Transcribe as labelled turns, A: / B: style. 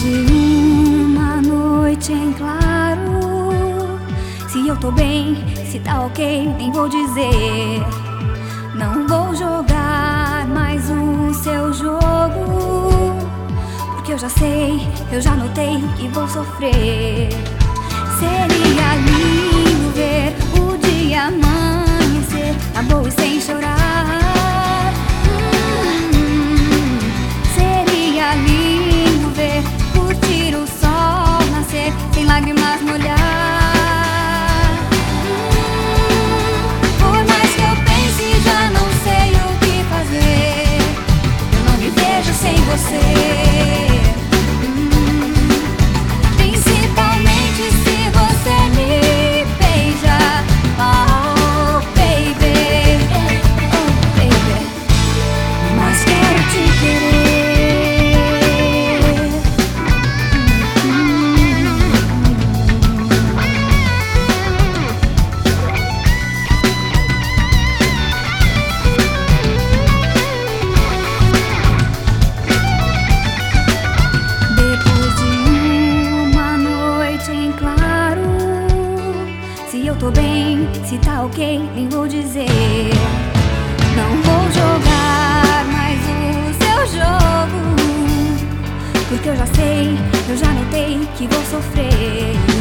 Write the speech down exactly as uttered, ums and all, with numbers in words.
A: de uma noite em claro, se eu tô bem, se tá ok, nem vou dizer. Não vou jogar mais o seu jogo, porque eu já sei, eu já notei que vou sofrer. Seria lindo ver o dia amanhecer na boa e sem chorar. hum, Seria lindo ver, curtir o sol nascer sem lágrimas molhar. hum, Por mais que eu pense, já não sei o que fazer. Eu não me vejo sem você. Se eu tô bem, se tá ok, nem vou dizer. Não vou jogar mais o seu jogo, porque eu já sei, eu já notei que vou sofrer.